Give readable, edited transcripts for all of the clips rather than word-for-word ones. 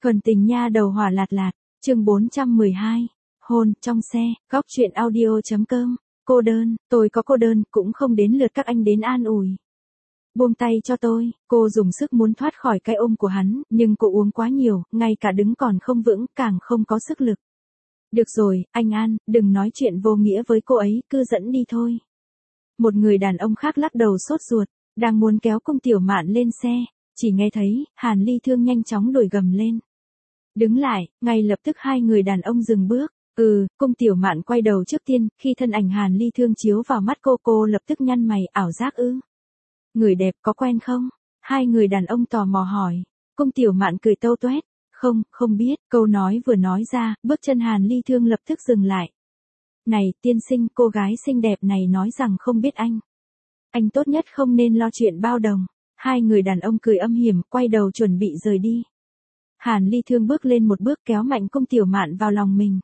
Thuần tình nha đầu hỏa lạt lạt, chương 412, hôn, trong xe, góc chuyện audio.com, cô đơn, tôi có cô đơn, cũng không đến lượt các anh đến an ủi. Buông tay cho tôi, cô dùng sức muốn thoát khỏi cái ôm của hắn, nhưng cô uống quá nhiều, ngay cả đứng còn không vững, càng không có sức lực. Được rồi, anh An, đừng nói chuyện vô nghĩa với cô ấy, cứ dẫn đi thôi. Một người đàn ông khác lắc đầu sốt ruột, đang muốn kéo Cung Tiểu Mạn lên xe, chỉ nghe thấy, Hàn Ly Thương nhanh chóng đuổi gầm lên. Đứng lại, ngay lập tức hai người đàn ông dừng bước. Cung Tiểu Mạn quay đầu trước tiên, khi thân ảnh Hàn Ly Thương chiếu vào mắt cô lập tức nhăn mày, ảo giác ư? Người đẹp có quen không? Hai người đàn ông tò mò hỏi. Cung Tiểu Mạn cười tâu toét. Không biết, câu nói vừa nói ra, bước chân Hàn Ly Thương lập tức dừng lại. Này, tiên sinh, cô gái xinh đẹp này nói rằng không biết anh. Anh tốt nhất không nên lo chuyện bao đồng. Hai người đàn ông cười âm hiểm, quay đầu chuẩn bị rời đi. Hàn Ly Thương bước lên một bước kéo mạnh Cung Tiểu Mạn vào lòng mình.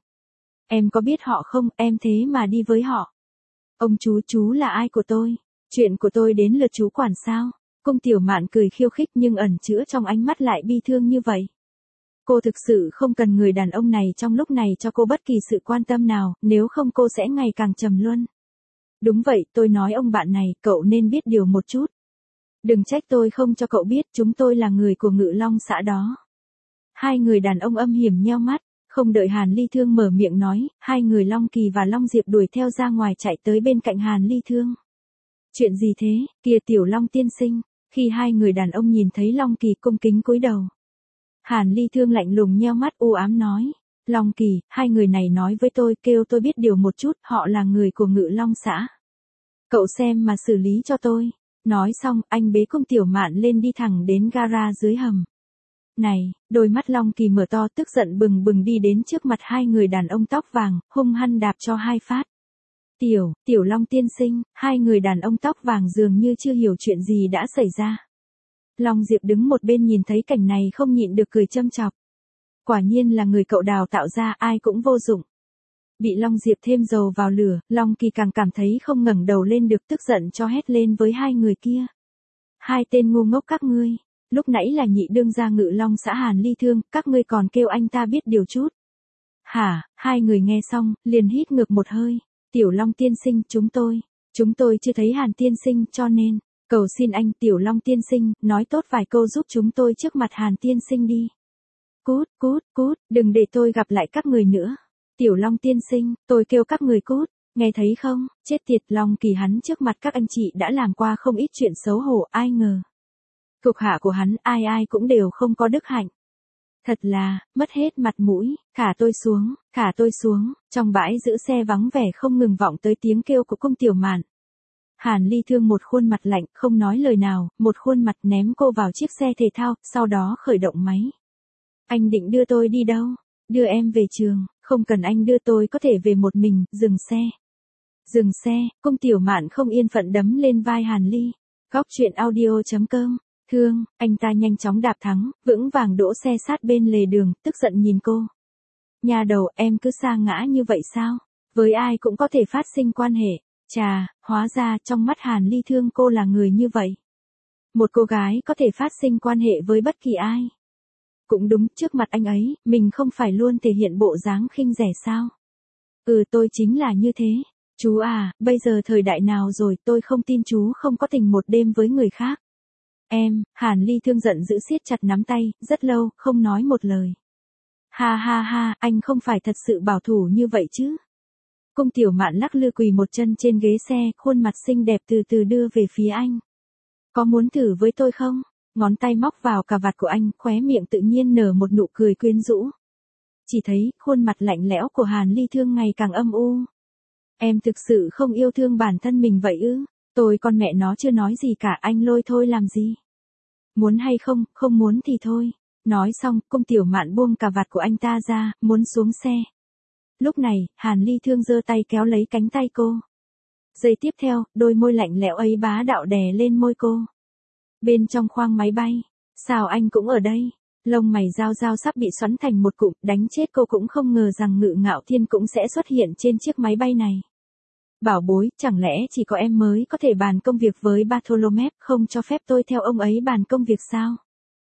Em có biết họ không, em thế mà đi với họ. Ông chú là ai của tôi? Chuyện của tôi đến lượt chú quản sao? Cung Tiểu Mạn cười khiêu khích nhưng ẩn chứa trong ánh mắt lại bi thương như vậy. Cô thực sự không cần người đàn ông này trong lúc này cho cô bất kỳ sự quan tâm nào, nếu không cô sẽ ngày càng trầm luân. Đúng vậy, tôi nói ông bạn này, cậu nên biết điều một chút. Đừng trách tôi không cho cậu biết, chúng tôi là người của Ngự Long xã đó. Hai người đàn ông âm hiểm nheo mắt, không đợi Hàn Ly Thương mở miệng nói, hai người Long Kỳ và Long Diệp đuổi theo ra ngoài chạy tới bên cạnh Hàn Ly Thương. Chuyện gì thế, kìa Tiểu Long tiên sinh, khi hai người đàn ông nhìn thấy Long Kỳ cung kính cúi đầu. Hàn Ly Thương lạnh lùng nheo mắt u ám nói, Long Kỳ, hai người này nói với tôi, kêu tôi biết điều một chút, họ là người của Ngự Long xã. Cậu xem mà xử lý cho tôi. Nói xong, anh bế Cung Tiểu Mạn lên đi thẳng đến gara dưới hầm. Này, đôi mắt Long Kỳ mở to tức giận bừng bừng đi đến trước mặt hai người đàn ông tóc vàng, hung hăng đạp cho hai phát. Tiểu Long tiên sinh, hai người đàn ông tóc vàng dường như chưa hiểu chuyện gì đã xảy ra. Long Diệp đứng một bên nhìn thấy cảnh này không nhịn được cười châm chọc. Quả nhiên là người cậu đào tạo ra, ai cũng vô dụng. Bị Long Diệp thêm dầu vào lửa, Long Kỳ càng cảm thấy không ngẩng đầu lên được, tức giận cho hét lên với hai người kia. Hai tên ngu ngốc các ngươi, lúc nãy là nhị đương gia Ngự Long xã Hàn Ly Thương, các ngươi còn kêu anh ta biết điều chút. Hả, hai người nghe xong, liền hít ngược một hơi. Tiểu Long tiên sinh, chúng tôi chưa thấy Hàn tiên sinh cho nên, cầu xin anh Tiểu Long tiên sinh, nói tốt vài câu giúp chúng tôi trước mặt Hàn tiên sinh đi. Cút, đừng để tôi gặp lại các người nữa. Tiểu Long tiên sinh, tôi kêu các người cút, nghe thấy không, chết tiệt. Long Kỳ hắn trước mặt các anh chị đã làm qua không ít chuyện xấu hổ, ai ngờ. Thuộc hạ của hắn, ai cũng đều không có đức hạnh. Thật là, mất hết mặt mũi, thả tôi xuống, trong bãi giữ xe vắng vẻ không ngừng vọng tới tiếng kêu của Cung Tiểu Mạn. Hàn Ly Thương một khuôn mặt lạnh, không nói lời nào, một khuôn mặt ném cô vào chiếc xe thể thao, sau đó khởi động máy. Anh định đưa tôi đi đâu? Đưa em về trường, không cần anh đưa tôi có thể về một mình, dừng xe, Cung Tiểu Mạn không yên phận đấm lên vai Hàn Ly. Góc chuyện audio.com, Thương, anh ta nhanh chóng đạp thắng, vững vàng đỗ xe sát bên lề đường, tức giận nhìn cô. Nhà đầu, em cứ sa ngã như vậy sao? Với ai cũng có thể phát sinh quan hệ. Chà, hóa ra trong mắt Hàn Ly Thương cô là người như vậy. Một cô gái có thể phát sinh quan hệ với bất kỳ ai. Cũng đúng, trước mặt anh ấy, mình không phải luôn thể hiện bộ dáng khinh rẻ sao? Tôi chính là như thế. Chú à, bây giờ thời đại nào rồi, tôi không tin chú không có tình một đêm với người khác. Hàn Ly Thương giận dữ siết chặt nắm tay, rất lâu, không nói một lời. Ha, anh không phải thật sự bảo thủ như vậy chứ? Cung Tiểu Mạn lắc lư quỳ một chân trên ghế xe, khuôn mặt xinh đẹp từ từ đưa về phía anh. Có muốn thử với tôi không? Ngón tay móc vào cà vạt của anh, khóe miệng tự nhiên nở một nụ cười quyến rũ. Chỉ thấy, khuôn mặt lạnh lẽo của Hàn Ly Thương ngày càng âm u. Em thực sự không yêu thương bản thân mình vậy ư? Tôi con mẹ nó chưa nói gì cả, anh lôi thôi làm gì? Muốn hay không, không muốn thì thôi. Nói xong, Cung Tiểu Mạn buông cà vạt của anh ta ra, muốn xuống xe. Lúc này, Hàn Ly Thương giơ tay kéo lấy cánh tay cô. Giây tiếp theo, đôi môi lạnh lẽo ấy bá đạo đè lên môi cô. Bên trong khoang máy bay, sao anh cũng ở đây? Lông mày dao sắp bị xoắn thành một cụm, đánh chết cô cũng không ngờ rằng Ngự Ngạo Thiên cũng sẽ xuất hiện trên chiếc máy bay này. Bảo bối, chẳng lẽ chỉ có em mới có thể bàn công việc với Bartholomew, không cho phép tôi theo ông ấy bàn công việc sao?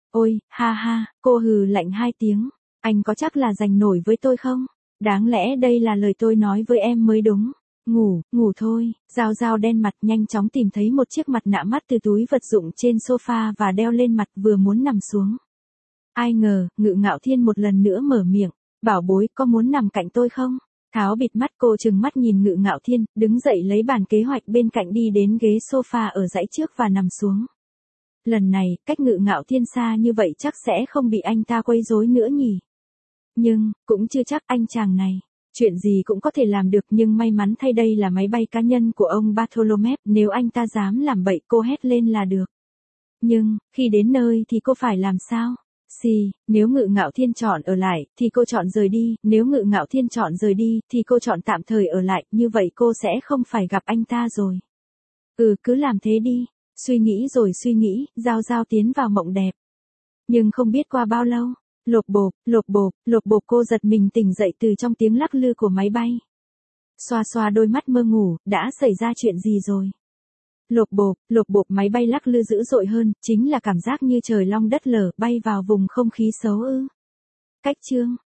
Ôi, ha ha, cô hừ lạnh 2 tiếng. Anh có chắc là giành nổi với tôi không? Đáng lẽ đây là lời tôi nói với em mới đúng. Ngủ, ngủ thôi. Giao Giao đen mặt nhanh chóng tìm thấy một chiếc mặt nạ mắt từ túi vật dụng trên sofa và đeo lên mặt vừa muốn nằm xuống. Ai ngờ, Ngự Ngạo Thiên một lần nữa mở miệng. Bảo bối, có muốn nằm cạnh tôi không? Tháo bịt mắt cô trừng mắt nhìn Ngự Ngạo Thiên, đứng dậy lấy bàn kế hoạch bên cạnh đi đến ghế sofa ở dãy trước và nằm xuống. Lần này, cách Ngự Ngạo Thiên xa như vậy chắc sẽ không bị anh ta quấy rối nữa nhỉ. Nhưng, cũng chưa chắc anh chàng này. Chuyện gì cũng có thể làm được nhưng may mắn thay đây là máy bay cá nhân của ông Bartholomew, nếu anh ta dám làm bậy cô hét lên là được. Nhưng, khi đến nơi thì cô phải làm sao? Nếu Ngự Ngạo Thiên chọn ở lại, thì cô chọn rời đi, nếu Ngự Ngạo Thiên chọn rời đi, thì cô chọn tạm thời ở lại, như vậy cô sẽ không phải gặp anh ta rồi. Cứ làm thế đi. Suy nghĩ rồi suy nghĩ, Giao Giao tiến vào mộng đẹp. Nhưng không biết qua bao lâu, lộp bộp cô giật mình tỉnh dậy từ trong tiếng lắc lư của máy bay. Xoa xoa đôi mắt mơ ngủ, đã xảy ra chuyện gì rồi? Lộp bộp máy bay lắc lư dữ dội hơn, chính là cảm giác như trời long đất lở bay vào vùng không khí xấu ư. Cách chương